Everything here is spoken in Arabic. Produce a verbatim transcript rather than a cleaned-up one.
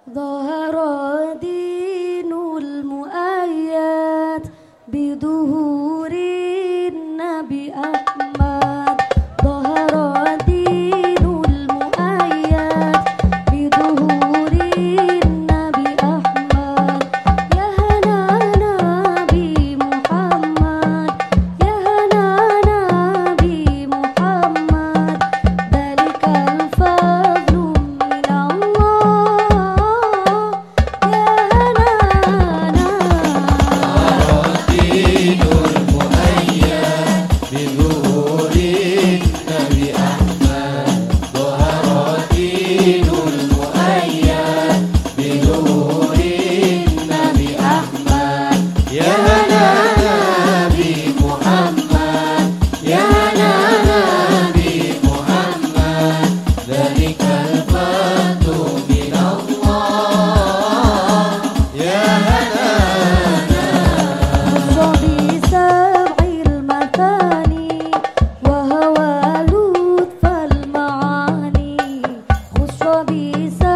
ظهر دين المؤيد بظهور النبي أحمد. ظهر دين المؤيد بظهور النبي أحمد. يا هنا نبي محمد، يا هنا نبي محمد، ذلك الفضل من الله. يا هنا دين المؤيد بظهور النبي أحمد. ظهر دين المؤيد بظهور النبي أحمد. يا هنا نبي محمد، يا هنا نبي محمد، ذلك الفضل من الله. يا هنا خص بسبع المثاني وهو لطف المعاني. خص بسبع